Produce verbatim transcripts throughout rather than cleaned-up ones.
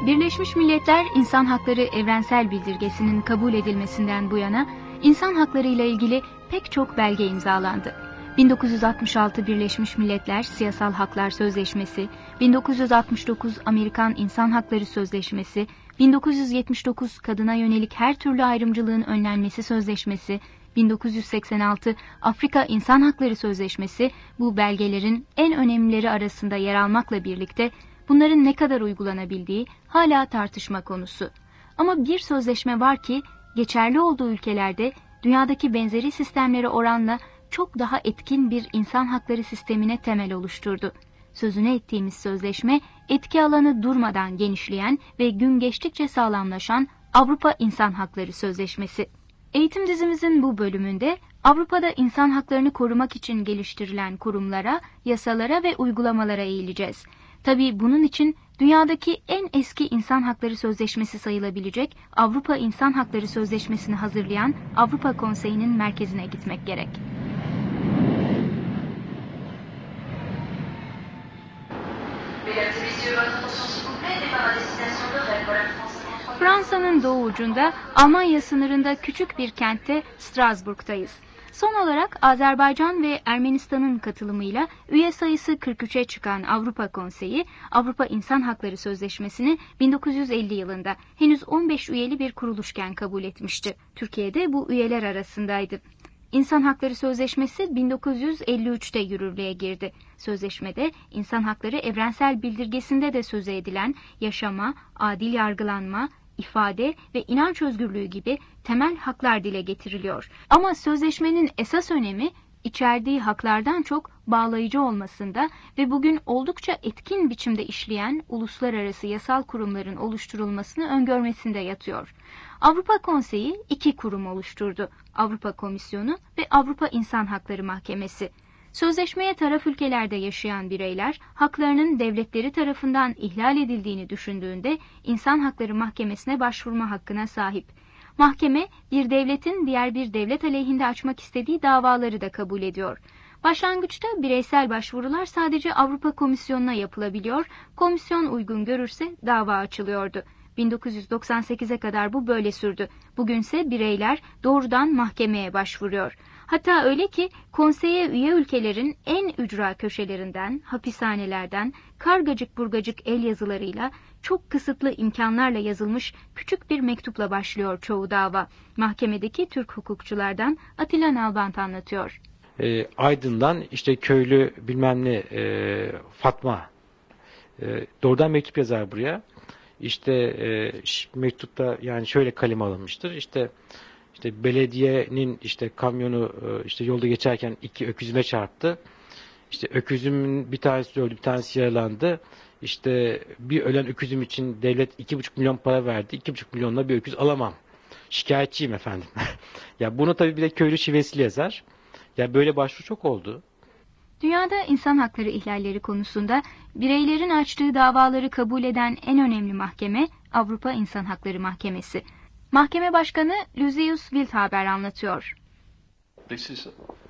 Birleşmiş Milletler İnsan Hakları Evrensel Bildirgesi'nin kabul edilmesinden bu yana insan hakları ile ilgili pek çok belge imzalandı. bin dokuz yüz altmış altı Birleşmiş Milletler Siyasal Haklar Sözleşmesi, bin dokuz yüz altmış dokuz Amerikan İnsan Hakları Sözleşmesi, bin dokuz yüz yetmiş dokuz Kadına Yönelik Her Türlü Ayrımcılığın Önlenmesi Sözleşmesi, bin dokuz yüz seksen altı Afrika İnsan Hakları Sözleşmesi bu belgelerin en önemlileri arasında yer almakla birlikte bunların ne kadar uygulanabildiği hala tartışma konusu. Ama bir sözleşme var ki geçerli olduğu ülkelerde dünyadaki benzeri sistemlere oranla çok daha etkin bir insan hakları sistemine temel oluşturdu. Sözünü ettiğimiz sözleşme etki alanı durmadan genişleyen ve gün geçtikçe sağlamlaşan Avrupa İnsan Hakları Sözleşmesi. Eğitim dizimizin bu bölümünde Avrupa'da insan haklarını korumak için geliştirilen kurumlara, yasalara ve uygulamalara eğileceğiz. Tabii bunun için dünyadaki en eski insan hakları sözleşmesi sayılabilecek Avrupa İnsan Hakları Sözleşmesi'ni hazırlayan Avrupa Konseyi'nin merkezine gitmek gerek. Fransa'nın doğu ucunda Almanya sınırında küçük bir kentte Strasbourg'tayız. Son olarak Azerbaycan ve Ermenistan'ın katılımıyla üye sayısı kırk üçe çıkan Avrupa Konseyi, Avrupa İnsan Hakları Sözleşmesi'ni bin dokuz yüz elli yılında henüz on beş üyeli bir kuruluşken kabul etmişti. Türkiye de bu üyeler arasındaydı. İnsan Hakları Sözleşmesi bin dokuz yüz elli üçte yürürlüğe girdi. Sözleşmede İnsan Hakları Evrensel Bildirgesi'nde de sözü edilen yaşama, adil yargılanma, ifade ve inanç özgürlüğü gibi temel haklar dile getiriliyor. Ama sözleşmenin esas önemi içerdiği haklardan çok bağlayıcı olmasında ve bugün oldukça etkin biçimde işleyen uluslararası yasal kurumların oluşturulmasını öngörmesinde yatıyor. Avrupa Konseyi iki kurum oluşturdu. Avrupa Komisyonu ve Avrupa İnsan Hakları Mahkemesi. Sözleşmeye taraf ülkelerde yaşayan bireyler haklarının devletleri tarafından ihlal edildiğini düşündüğünde İnsan Hakları Mahkemesi'ne başvurma hakkına sahip. Mahkeme bir devletin diğer bir devlet aleyhinde açmak istediği davaları da kabul ediyor. Başlangıçta bireysel başvurular sadece Avrupa Komisyonu'na yapılabiliyor, komisyon uygun görürse dava açılıyordu. bin dokuz yüz doksan sekize kadar bu böyle sürdü. Bugünse bireyler doğrudan mahkemeye başvuruyor. Hatta öyle ki konseye üye ülkelerin en ücra köşelerinden, hapishanelerden, kargacık burgacık el yazılarıyla, çok kısıtlı imkanlarla yazılmış küçük bir mektupla başlıyor çoğu dava. Mahkemedeki Türk hukukçulardan Atilla Nalbant anlatıyor. E, Aydın'dan işte köylü bilmem ne e, Fatma e, doğrudan mektup yazar buraya. İşte e, mektupta yani şöyle kaleme alınmıştır. İşte işte belediyenin işte kamyonu e, işte yolda geçerken iki öküzüme çarptı. İşte öküzümün bir tanesi öldü, bir tanesi yaralandı. İşte bir ölen öküzüm için devlet iki buçuk milyon para verdi. iki buçuk milyonla bir öküz alamam. Şikayetçiyim efendim. Ya bunu tabii bir de köylü şivesiyle yazar. Ya böyle başvuru çok oldu. Dünyada insan hakları ihlalleri konusunda bireylerin açtığı davaları kabul eden en önemli mahkeme Avrupa İnsan Hakları Mahkemesi. Mahkeme Başkanı Lucius Wildhaber anlatıyor. This is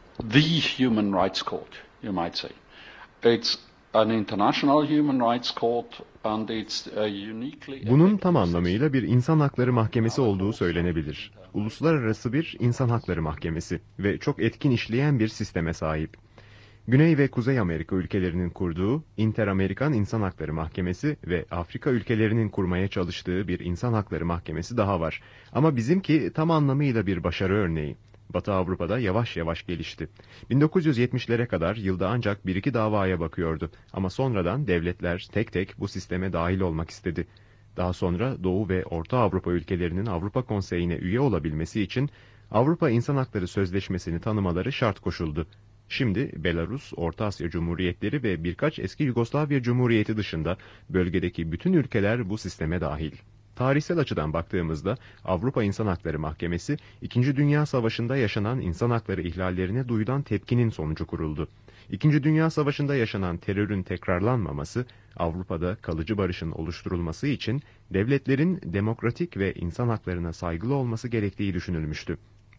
the human rights court, you might say. It's an international human rights court and it's uniquely... Bunun tam anlamıyla bir insan hakları mahkemesi olduğu söylenebilir. Uluslararası bir insan hakları mahkemesi ve çok etkin işleyen bir sisteme sahip. Güney ve Kuzey Amerika ülkelerinin kurduğu Inter-Amerikan İnsan Hakları Mahkemesi ve Afrika ülkelerinin kurmaya çalıştığı bir insan hakları mahkemesi daha var. Ama bizimki tam anlamıyla bir başarı örneği. Batı Avrupa'da yavaş yavaş gelişti. bin dokuz yüz yetmişlere kadar yılda ancak bir iki davaya bakıyordu. Ama sonradan devletler tek tek bu sisteme dahil olmak istedi. Daha sonra Doğu ve Orta Avrupa ülkelerinin Avrupa Konseyi'ne üye olabilmesi için Avrupa İnsan Hakları Sözleşmesi'ni tanımaları şart koşuldu. Şimdi Belarus, Orta Asya Cumhuriyetleri ve birkaç eski Yugoslavya Cumhuriyeti dışında bölgedeki bütün ülkeler bu sisteme dahil. Tarihsel açıdan baktığımızda Avrupa İnsan Hakları Mahkemesi, İkinci Dünya Savaşı'nda yaşanan insan hakları ihlallerine duyulan tepkinin sonucu kuruldu. İkinci Dünya Savaşı'nda yaşanan terörün tekrarlanmaması, Avrupa'da kalıcı barışın oluşturulması için devletlerin demokratik ve insan haklarına saygılı olması gerektiği düşünülmüştü.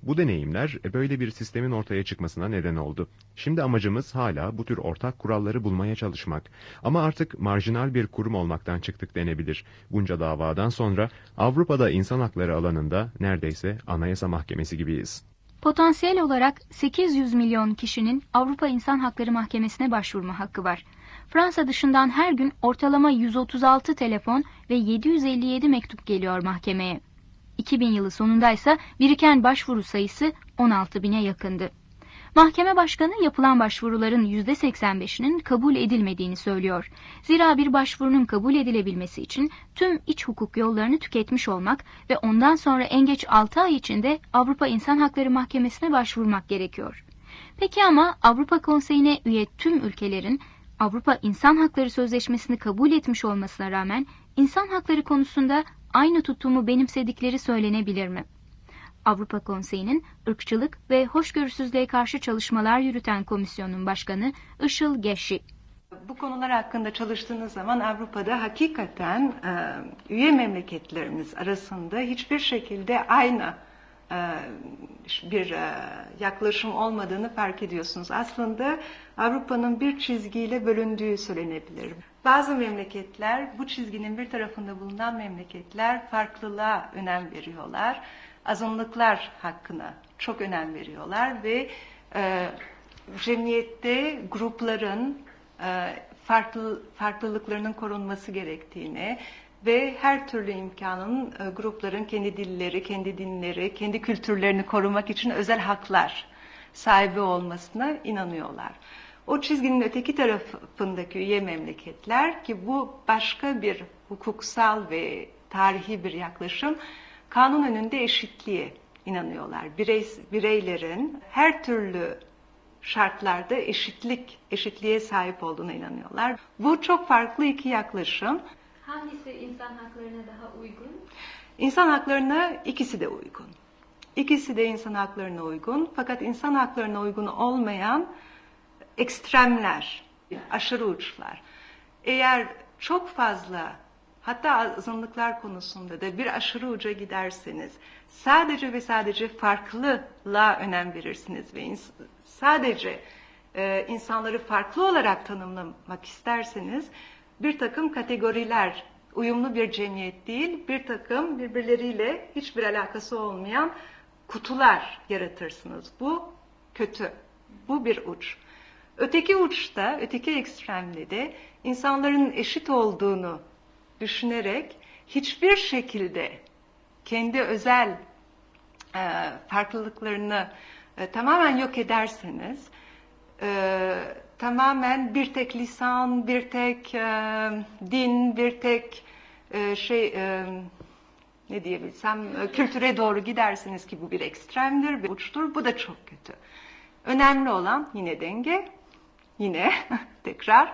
Bu deneyimler böyle bir sistemin ortaya çıkmasına neden oldu. Şimdi amacımız hala bu tür ortak kuralları bulmaya çalışmak. Ama artık marjinal bir kurum olmaktan çıktık denebilir. Bunca davadan sonra Avrupa'da insan hakları alanında neredeyse Anayasa Mahkemesi gibiyiz. Potansiyel olarak sekiz yüz milyon kişinin Avrupa İnsan Hakları Mahkemesi'ne başvurma hakkı var. Fransa dışından her gün ortalama yüz otuz altı telefon ve yedi yüz elli yedi mektup geliyor mahkemeye. iki bin yılı sonundaysa biriken başvuru sayısı on altı bine yakındı. Mahkeme başkanı yapılan başvuruların yüzde seksen beşinin kabul edilmediğini söylüyor. Zira bir başvurunun kabul edilebilmesi için tüm iç hukuk yollarını tüketmiş olmak ve ondan sonra en geç altı ay içinde Avrupa İnsan Hakları Mahkemesi'ne başvurmak gerekiyor. Peki ama Avrupa Konseyi'ne üye tüm ülkelerin Avrupa İnsan Hakları Sözleşmesi'ni kabul etmiş olmasına rağmen insan hakları konusunda aynı tutumu benimsedikleri söylenebilir mi? Avrupa Konseyi'nin ırkçılık ve hoşgörüsüzlüğe karşı çalışmalar yürüten komisyonun başkanı Işıl Geşi. Bu konular hakkında çalıştığınız zaman Avrupa'da hakikaten e, üye memleketlerimiz arasında hiçbir şekilde aynı e, bir e, yaklaşım olmadığını fark ediyorsunuz. Aslında Avrupa'nın bir çizgiyle bölündüğü söylenebilir. Bazı memleketler, bu çizginin bir tarafında bulunan memleketler farklılığa önem veriyorlar. Azınlıklar hakkına çok önem veriyorlar ve e, cemiyette grupların e, farklı farklılıklarının korunması gerektiğini ve her türlü imkanın e, grupların kendi dilleri, kendi dinleri, kendi kültürlerini korumak için özel haklar sahibi olmasına inanıyorlar. O çizginin öteki tarafındaki üye memleketler ki bu başka bir hukuksal ve tarihi bir yaklaşım, kanun önünde eşitliğe inanıyorlar. Birey, bireylerin her türlü şartlarda eşitlik, eşitliğe sahip olduğuna inanıyorlar. Bu çok farklı iki yaklaşım. Hangisi insan haklarına daha uygun? İnsan haklarına ikisi de uygun. İkisi de insan haklarına uygun. Fakat insan haklarına uygun olmayan ekstremler, aşırı uçlar. Eğer çok fazla, hatta azınlıklar konusunda da bir aşırı uca giderseniz, sadece ve sadece farklılığa önem verirsiniz ve ins- sadece e, insanları farklı olarak tanımlamak isterseniz, bir takım kategoriler, uyumlu bir cemiyet değil, bir takım birbirleriyle hiçbir alakası olmayan kutular yaratırsınız. Bu kötü, bu bir uç. Öteki uçta, öteki ekstremde de insanların eşit olduğunu düşünerek hiçbir şekilde kendi özel e, farklılıklarını e, tamamen yok ederseniz, e, tamamen bir tek lisan, bir tek e, din, bir tek e, şey e, ne diyebilsem e, kültüre doğru gidersiniz ki bu bir ekstremdir, bir uçtur. Bu da çok kötü. Önemli olan yine denge, yine tekrar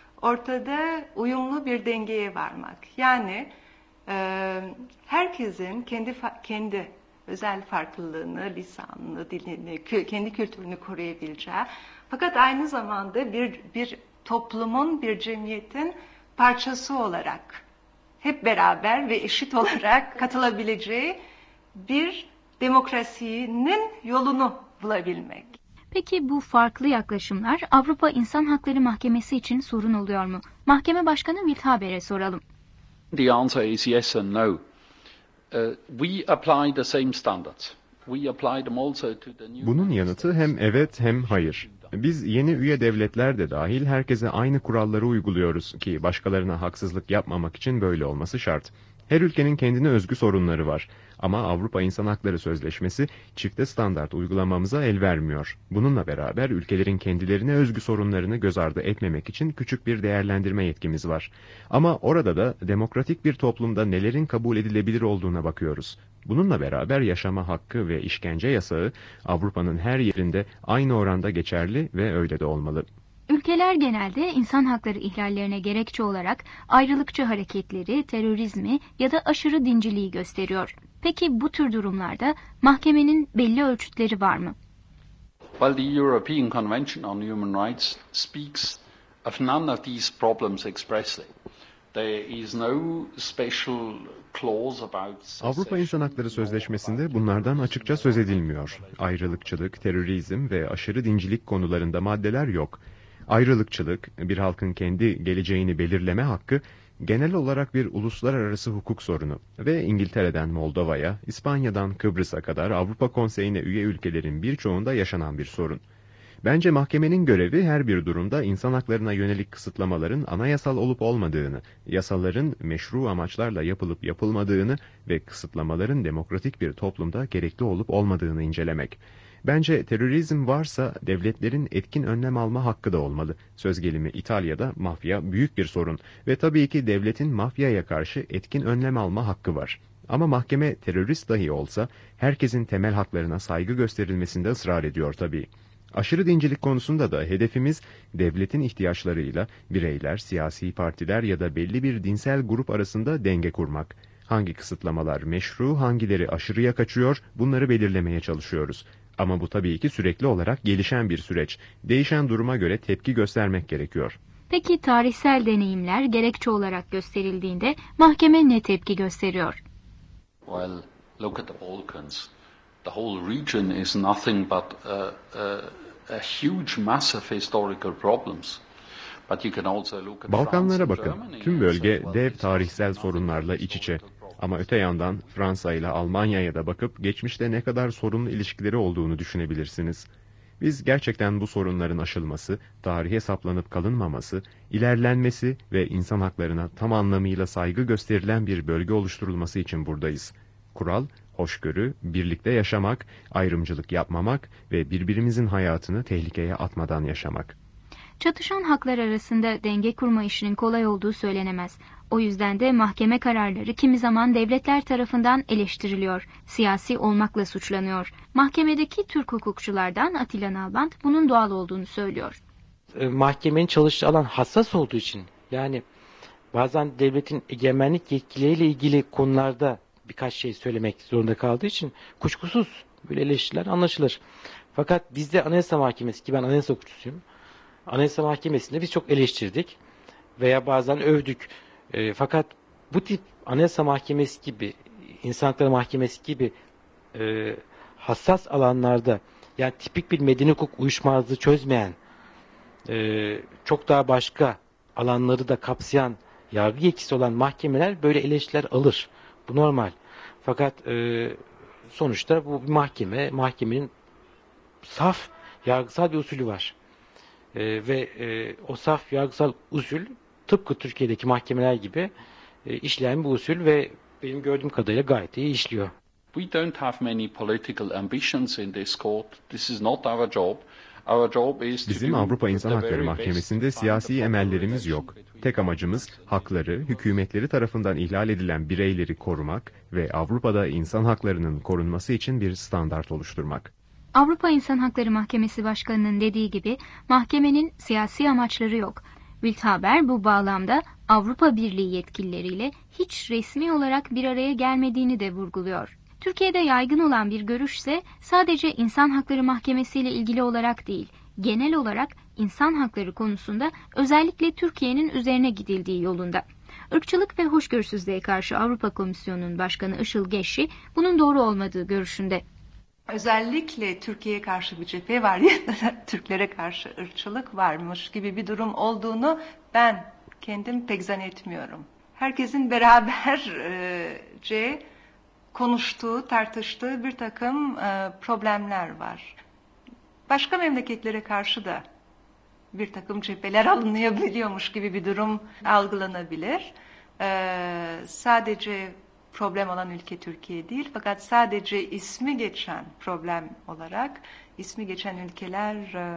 ortada uyumlu bir dengeye varmak. Yani e, herkesin kendi kendi özel farklılığını, lisanını, dilini, kendi kültürünü koruyabileceği, fakat aynı zamanda bir bir toplumun, bir cemiyetin parçası olarak hep beraber ve eşit olarak katılabileceği bir demokrasinin yolunu bulabilmek. Peki bu farklı yaklaşımlar Avrupa İnsan Hakları Mahkemesi için sorun oluyor mu? Mahkeme Başkanı Wildhaber'e soralım. The answer is yes and no. Uh, we apply the same standards. We apply them also to the new. Bunun yanıtı hem evet hem hayır. Biz yeni üye devletler de dahil herkese aynı kuralları uyguluyoruz ki başkalarına haksızlık yapmamak için böyle olması şart. Her ülkenin kendine özgü sorunları var. Ama Avrupa İnsan Hakları Sözleşmesi çifte standart uygulamamıza el vermiyor. Bununla beraber ülkelerin kendilerine özgü sorunlarını göz ardı etmemek için küçük bir değerlendirme yetkimiz var. Ama orada da demokratik bir toplumda nelerin kabul edilebilir olduğuna bakıyoruz. Bununla beraber yaşama hakkı ve işkence yasağı Avrupa'nın her yerinde aynı oranda geçerli ve öyle de olmalı. Ülkeler genelde insan hakları ihlallerine gerekçe olarak ayrılıkçı hareketleri, terörizmi ya da aşırı dinciliği gösteriyor. Peki bu tür durumlarda mahkemenin belli ölçütleri var mı? Well, the European Convention on Human Rights speaks of none of these problems expressly. There is no special clause about Avrupa İnsan Hakları Sözleşmesi'nde bunlardan açıkça söz edilmiyor. Ayrılıkçılık, terörizm ve aşırı dincilik konularında maddeler yok. Ayrılıkçılık, bir halkın kendi geleceğini belirleme hakkı, genel olarak bir uluslararası hukuk sorunu ve İngiltere'den Moldova'ya, İspanya'dan Kıbrıs'a kadar Avrupa Konseyi'ne üye ülkelerin birçoğunda yaşanan bir sorun. Bence mahkemenin görevi her bir durumda insan haklarına yönelik kısıtlamaların anayasal olup olmadığını, yasaların meşru amaçlarla yapılıp yapılmadığını ve kısıtlamaların demokratik bir toplumda gerekli olup olmadığını incelemek. Bence terörizm varsa devletlerin etkin önlem alma hakkı da olmalı. Söz gelimi İtalya'da mafya büyük bir sorun ve tabii ki devletin mafyaya karşı etkin önlem alma hakkı var. Ama mahkeme terörist dahi olsa herkesin temel haklarına saygı gösterilmesinde ısrar ediyor tabii. Aşırı dincilik konusunda da hedefimiz devletin ihtiyaçlarıyla bireyler, siyasi partiler ya da belli bir dinsel grup arasında denge kurmak. Hangi kısıtlamalar meşru, hangileri aşırıya kaçıyor, bunları belirlemeye çalışıyoruz. Ama bu tabii ki sürekli olarak gelişen bir süreç. Değişen duruma göre tepki göstermek gerekiyor. Peki tarihsel deneyimler gerekçe olarak gösterildiğinde mahkeme ne tepki gösteriyor? Well, look at the Balkans. The whole region is nothing but a, a, a huge, massive historical problems. But you can also look at Balkanlara bakın. Germany Tüm and bölge say, well, dev it's tarihsel nothing sorunlarla but iç içe. historical Ama problems. öte yandan Fransa ile Almanya'ya da bakıp geçmişte ne kadar sorunlu ilişkileri olduğunu düşünebilirsiniz. Biz gerçekten bu sorunların aşılması, tarihe saplanıp kalınmaması, ilerlenmesi ve insan haklarına tam anlamıyla saygı gösterilen bir bölge oluşturulması için buradayız. Kural, hoşgörü, birlikte yaşamak, ayrımcılık yapmamak ve birbirimizin hayatını tehlikeye atmadan yaşamak. Çatışan haklar arasında denge kurma işinin kolay olduğu söylenemez. O yüzden de mahkeme kararları kimi zaman devletler tarafından eleştiriliyor, siyasi olmakla suçlanıyor. Mahkemedeki Türk hukukçulardan Atilla Nalbant bunun doğal olduğunu söylüyor. Mahkemenin çalıştığı alan hassas olduğu için, yani bazen devletin egemenlik yetkileriyle ilgili konularda birkaç şey söylemek zorunda kaldığı için kuşkusuz böyle eleştiriler anlaşılır. Fakat bizde Anayasa Mahkemesi, ki ben anayasa hukukçusuyum, Anayasa Mahkemesi'nde biz çok eleştirdik veya bazen övdük. E, fakat bu tip Anayasa Mahkemesi gibi, İnsan Hakları Mahkemesi gibi e, hassas alanlarda, yani tipik bir medeni hukuk uyuşmazlığı çözmeyen, e, çok daha başka alanları da kapsayan, yargı yetkisi olan mahkemeler böyle eleştiriler alır. Bu normal. Fakat e, sonuçta bu bir mahkeme, mahkemenin saf yargısal bir usulü var. Ee, ve e, o saf yargısal usul tıpkı Türkiye'deki mahkemeler gibi e, işleyen bir usul ve benim gördüğüm kadarıyla gayet iyi işliyor. We don't have many political ambitions in this court. This is not our job. Our job is to Bizim do Avrupa İnsan the Hakları very best to Mahkemesi'nde find siyasi the proper emellerimiz relation yok. between Tek amacımız governments and hakları, individuals. hükümetleri tarafından ihlal edilen bireyleri korumak ve Avrupa'da insan haklarının korunması için bir standart oluşturmak. Avrupa İnsan Hakları Mahkemesi Başkanı'nın dediği gibi mahkemenin siyasi amaçları yok. Wildhaber bu bağlamda Avrupa Birliği yetkilileriyle hiç resmi olarak bir araya gelmediğini de vurguluyor. Türkiye'de yaygın olan bir görüşse sadece İnsan Hakları Mahkemesi ile ilgili olarak değil, genel olarak insan hakları konusunda özellikle Türkiye'nin üzerine gidildiği yolunda. Irkçılık ve hoşgörüsüzlüğe karşı Avrupa Komisyonu'nun Başkanı Işıl Geçşi bunun doğru olmadığı görüşünde. Özellikle Türkiye'ye karşı bir cephe var ya da Türklere karşı ırkçılık varmış gibi bir durum olduğunu ben kendim pek zannetmiyorum. Herkesin beraberce konuştuğu, tartıştığı bir takım problemler var. Başka memleketlere karşı da bir takım cepheler alınabiliyormuş gibi bir durum algılanabilir. Sadece problem olan ülke Türkiye değil, fakat sadece ismi geçen problem olarak ismi geçen ülkeler,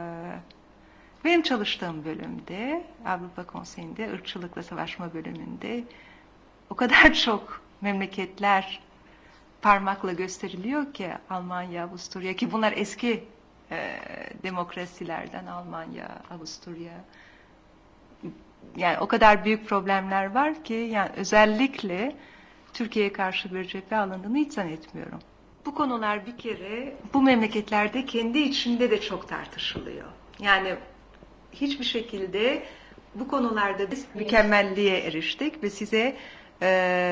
benim çalıştığım bölümde, Avrupa Konseyi'nde, ırkçılıkla savaşma bölümünde o kadar çok memleketler parmakla gösteriliyor ki, Almanya, Avusturya, ki bunlar eski e, demokrasilerden, Almanya, Avusturya. Yani o kadar büyük problemler var ki, yani özellikle Türkiye'ye karşı bir cephe alındığını hiç zannetmiyorum. Bu konular bir kere bu memleketlerde kendi içinde de çok tartışılıyor. Yani hiçbir şekilde Bu konularda biz mükemmelliğe eriştik ve size e,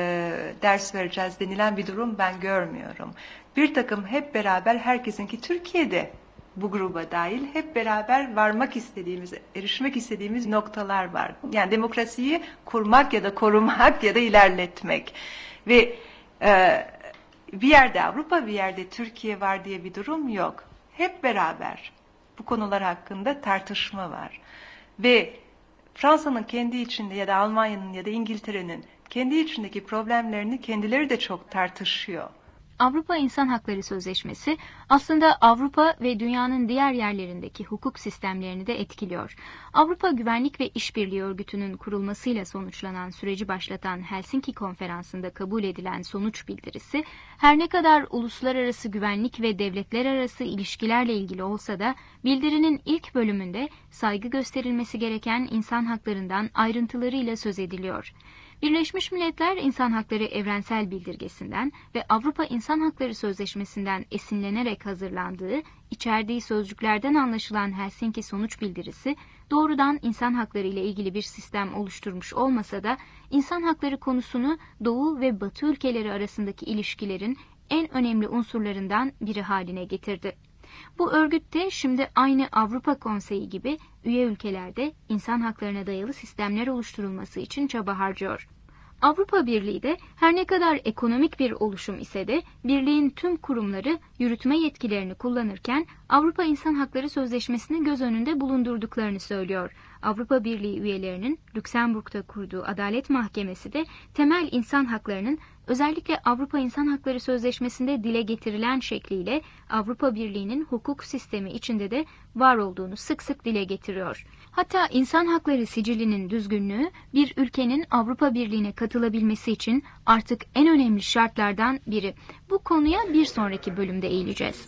ders vereceğiz denilen bir durum ben görmüyorum. Bir takım hep beraber herkesinki Türkiye'de bu gruba dahil hep beraber varmak istediğimiz, erişmek istediğimiz noktalar var. Yani demokrasiyi kurmak ya da korumak ya da ilerletmek. Ve e, bir yerde Avrupa, bir yerde Türkiye var diye bir durum yok. Hep beraber bu konular hakkında tartışma var. Ve Fransa'nın kendi içinde ya da Almanya'nın ya da İngiltere'nin kendi içindeki problemlerini kendileri de çok tartışıyor. Avrupa İnsan Hakları Sözleşmesi aslında Avrupa ve dünyanın diğer yerlerindeki hukuk sistemlerini de etkiliyor. Avrupa Güvenlik ve İşbirliği Örgütü'nün kurulmasıyla sonuçlanan süreci başlatan Helsinki Konferansı'nda kabul edilen sonuç bildirisi, her ne kadar uluslararası güvenlik ve devletler arası ilişkilerle ilgili olsa da bildirinin ilk bölümünde saygı gösterilmesi gereken insan haklarından ayrıntılarıyla söz ediliyor. Birleşmiş Milletler İnsan Hakları Evrensel Bildirgesi'nden ve Avrupa İnsan Hakları Sözleşmesi'nden esinlenerek hazırlandığı, içerdiği sözcüklerden anlaşılan Helsinki Sonuç Bildirisi, doğrudan insan hakları ile ilgili bir sistem oluşturmuş olmasa da, insan hakları konusunu Doğu ve Batı ülkeleri arasındaki ilişkilerin en önemli unsurlarından biri haline getirdi. Bu örgüt de şimdi aynı Avrupa Konseyi gibi üye ülkelerde insan haklarına dayalı sistemler oluşturulması için çaba harcıyor. Avrupa Birliği de her ne kadar ekonomik bir oluşum ise de birliğin tüm kurumları yürütme yetkilerini kullanırken Avrupa İnsan Hakları Sözleşmesi'ni göz önünde bulundurduklarını söylüyor. Avrupa Birliği üyelerinin Lüksemburg'da kurduğu Adalet Mahkemesi de temel insan haklarının özellikle Avrupa İnsan Hakları Sözleşmesi'nde dile getirilen şekliyle Avrupa Birliği'nin hukuk sistemi içinde de var olduğunu sık sık dile getiriyor. Hatta insan hakları sicilinin düzgünlüğü bir ülkenin Avrupa Birliği'ne katılabilmesi için artık en önemli şartlardan biri. Bu konuya bir sonraki bölümde eğileceğiz.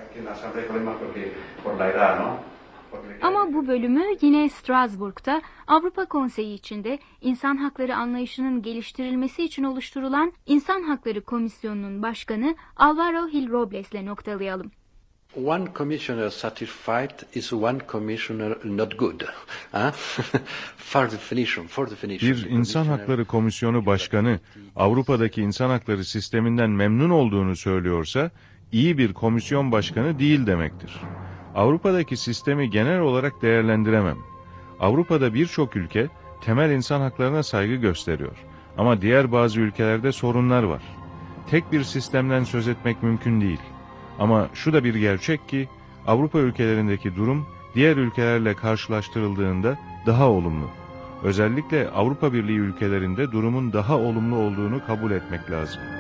Ama bu bölümü yine Strasbourg'da Avrupa Konseyi içinde insan hakları anlayışının geliştirilmesi için oluşturulan İnsan Hakları Komisyonu'nun başkanı Alvaro Gil Robles'le noktalayalım. One commissioner satisfied is one commissioner not good. For definition, for definition. Bir insan hakları komisyonu başkanı Avrupa'daki insan hakları sisteminden memnun olduğunu söylüyorsa iyi bir komisyon başkanı değil demektir. Avrupa'daki sistemi genel olarak değerlendiremem. Avrupa'da birçok ülke temel insan haklarına saygı gösteriyor. Ama diğer bazı ülkelerde sorunlar var. Tek bir sistemden söz etmek mümkün değil. Ama şu da bir gerçek ki Avrupa ülkelerindeki durum diğer ülkelerle karşılaştırıldığında daha olumlu. Özellikle Avrupa Birliği ülkelerinde durumun daha olumlu olduğunu kabul etmek lazım.